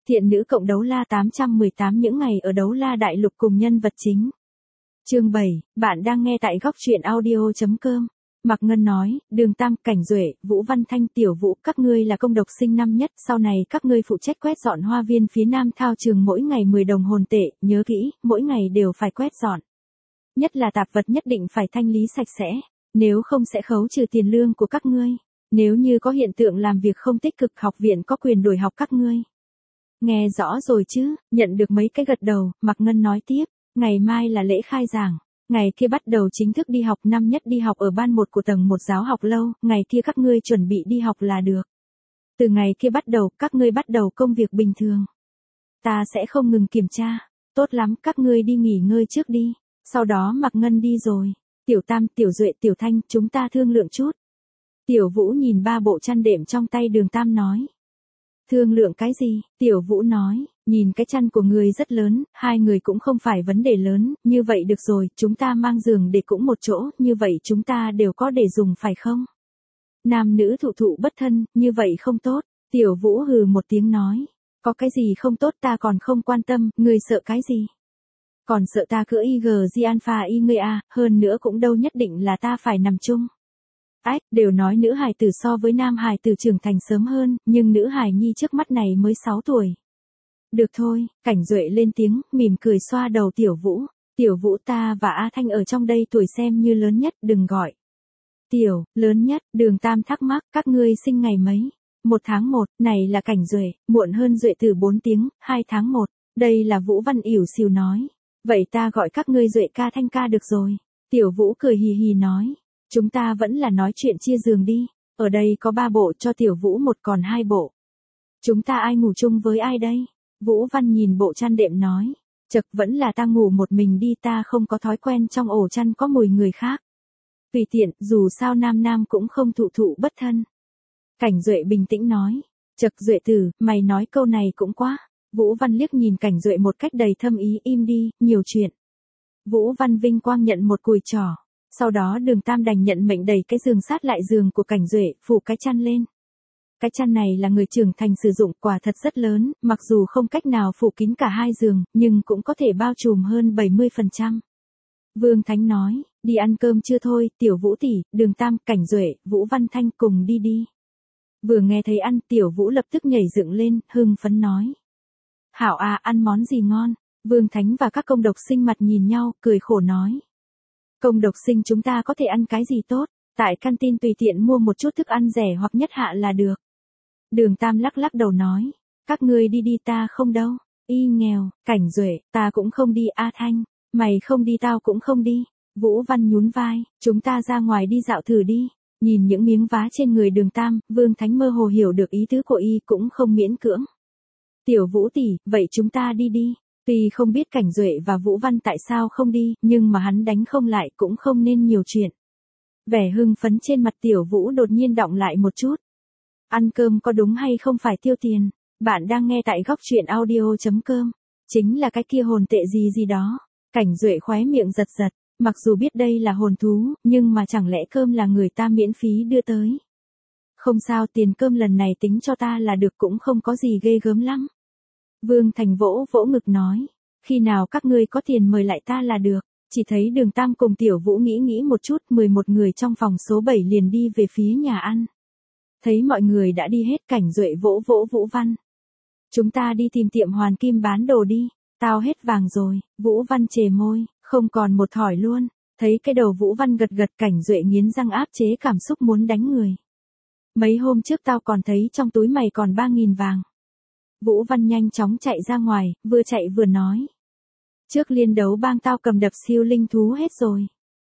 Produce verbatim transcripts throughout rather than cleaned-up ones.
Thiện nữ cộng đấu la tám trăm mười tám những ngày ở đấu la đại lục cùng nhân vật chính. Chương bảy, bạn đang nghe tại góc truyện audio chấm com. Mạc Ngân nói, Đường Tam, Cảnh Duệ, Vũ Văn Thanh, Tiểu Vũ, các ngươi là công độc sinh năm nhất, sau này các ngươi phụ trách quét dọn hoa viên phía nam thao trường mỗi ngày mười đồng hồn tệ, nhớ kỹ, mỗi ngày đều phải quét dọn. Nhất là tạp vật nhất định phải thanh lý sạch sẽ, nếu không sẽ khấu trừ tiền lương của các ngươi. Nếu như có hiện tượng làm việc không tích cực, học viện có quyền đổi học các ngươi. Nghe rõ rồi chứ, nhận được mấy cái gật đầu, Mạc Ngân nói tiếp, ngày mai là lễ khai giảng. Ngày kia bắt đầu chính thức đi học, năm nhất đi học ở ban một của tầng một giáo học lâu, ngày kia các ngươi chuẩn bị đi học là được. Từ ngày kia bắt đầu, các ngươi bắt đầu công việc bình thường. Ta sẽ không ngừng kiểm tra. Tốt lắm, các ngươi đi nghỉ ngơi trước đi. Sau đó Mạc Ngân đi rồi. Tiểu Tam, Tiểu Duệ, Tiểu Thanh, chúng ta thương lượng chút. Tiểu Vũ nhìn ba bộ chăn đệm trong tay Đường Tam nói. Thương lượng cái gì? Tiểu Vũ nói, nhìn cái chăn của người rất lớn, hai người cũng không phải vấn đề lớn, như vậy được rồi, chúng ta mang giường để cũng một chỗ, như vậy chúng ta đều có để dùng phải không? Nam nữ thụ thụ bất thân, như vậy không tốt. Tiểu Vũ hừ một tiếng nói, có cái gì không tốt ta còn không quan tâm, người sợ cái gì? Còn sợ ta cưỡi i giê giê alpha y ngươi à, hơn nữa cũng đâu nhất định là ta phải nằm chung. Ách, đều nói nữ hài tử so với nam hài tử trưởng thành sớm hơn, nhưng nữ hài nhi trước mắt này mới sáu tuổi. Được thôi, Cảnh Duệ lên tiếng, mỉm cười xoa đầu Tiểu Vũ. Tiểu Vũ, ta và A Thanh ở trong đây tuổi xem như lớn nhất, đừng gọi. Tiểu, lớn nhất, Đường Tam thắc mắc, các ngươi sinh ngày mấy? Một tháng một, này là Cảnh Duệ, muộn hơn Duệ từ bốn tiếng, hai tháng một. Đây là Vũ Văn ỉu xìu nói. Vậy ta gọi các ngươi Duệ ca Thanh ca được rồi. Tiểu Vũ cười hì hì nói. Chúng ta vẫn là nói chuyện chia giường đi, ở đây có ba bộ cho Tiểu Vũ một còn hai bộ. Chúng ta ai ngủ chung với ai đây? Vũ Văn nhìn bộ chăn đệm nói, chật vẫn là ta ngủ một mình đi, ta không có thói quen trong ổ chăn có mùi người khác. Tùy tiện, dù sao nam nam cũng không thụ thụ bất thân. Cảnh Duệ bình tĩnh nói, chật Duệ tử, mày nói câu này cũng quá. Vũ Văn liếc nhìn Cảnh Duệ một cách đầy thâm ý, im đi, nhiều chuyện. Vũ Văn vinh quang nhận một cùi trỏ. Sau đó Đường Tam đành nhận mệnh đẩy cái giường sát lại giường của Cảnh Duệ, phủ cái chăn lên. Cái chăn này là người trưởng thành sử dụng, quả thật rất lớn, mặc dù không cách nào phủ kín cả hai giường, nhưng cũng có thể bao trùm hơn bảy mươi phần trăm. Vương Thánh nói, đi ăn cơm chưa thôi, Tiểu Vũ tỷ, Đường Tam, Cảnh Duệ, Vũ Văn Thanh cùng đi đi. Vừa nghe thấy ăn, Tiểu Vũ lập tức nhảy dựng lên, hưng phấn nói. Hảo à, ăn món gì ngon? Vương Thánh và các công độc sinh mặt nhìn nhau, cười khổ nói. Công độc sinh chúng ta có thể ăn cái gì tốt, tại canteen tùy tiện mua một chút thức ăn rẻ hoặc nhất hạ là được. Đường Tam lắc lắc đầu nói, các ngươi đi đi ta không đâu, y nghèo, Cảnh Duệ, ta cũng không đi. A Thanh, mày không đi tao cũng không đi. Vũ Văn nhún vai, chúng ta ra ngoài đi dạo thử đi. Nhìn những miếng vá trên người Đường Tam, Vương Thánh mơ hồ hiểu được ý tứ của y cũng không miễn cưỡng. Tiểu Vũ tỷ, vậy chúng ta đi đi. Tuy không biết Cảnh Duệ và Vũ Văn tại sao không đi, nhưng mà hắn đánh không lại cũng không nên nhiều chuyện. Vẻ hưng phấn trên mặt Tiểu Vũ đột nhiên đọng lại một chút. Ăn cơm có đúng hay không phải tiêu tiền? Bạn đang nghe tại góc truyện audio chấm com. Chính là cái kia hồn tệ gì gì đó. Cảnh Duệ khóe miệng giật giật, mặc dù biết đây là hồn thú, nhưng mà chẳng lẽ cơm là người ta miễn phí đưa tới. Không sao, tiền cơm lần này tính cho ta là được, cũng không có gì ghê gớm lắm. Vương Thành vỗ vỗ ngực nói, khi nào các ngươi có tiền mời lại ta là được. Chỉ thấy Đường Tam cùng Tiểu Vũ nghĩ nghĩ một chút, mười một người trong phòng số bảy liền đi về phía nhà ăn. Thấy mọi người đã đi hết, Cảnh Duệ vỗ vỗ Vũ Văn. Chúng ta đi tìm tiệm hoàn kim bán đồ đi, tao hết vàng rồi. Vũ Văn chề môi, không còn một thỏi luôn. Thấy cái đầu Vũ Văn gật gật, Cảnh Duệ nghiến răng áp chế cảm xúc muốn đánh người. Mấy hôm trước tao còn thấy trong túi mày còn ba nghìn vàng. Vũ Văn nhanh chóng chạy ra ngoài, vừa chạy vừa nói. Trước liên đấu bang tao cầm đập siêu linh thú hết rồi.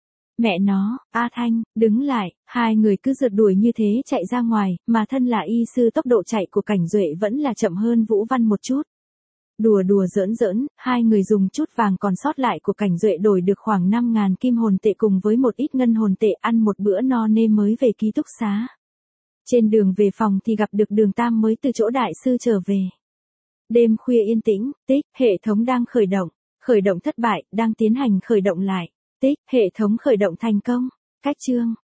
Mẹ nó, A Thanh, đứng lại, hai người cứ rượt đuổi như thế chạy ra ngoài, mà thân là y sư tốc độ chạy của Cảnh Duệ vẫn là chậm hơn Vũ Văn một chút. Đùa đùa giỡn giỡn, hai người dùng chút vàng còn sót lại của Cảnh Duệ đổi được khoảng năm ngàn kim hồn tệ cùng với một ít ngân hồn tệ, ăn một bữa no nê mới về ký túc xá. Trên đường về phòng thì gặp được Đường Tam mới từ chỗ đại sư trở về. Đêm khuya yên tĩnh, tích, hệ thống đang khởi động, khởi động thất bại, đang tiến hành khởi động lại, tích, hệ thống khởi động thành công, cách chương.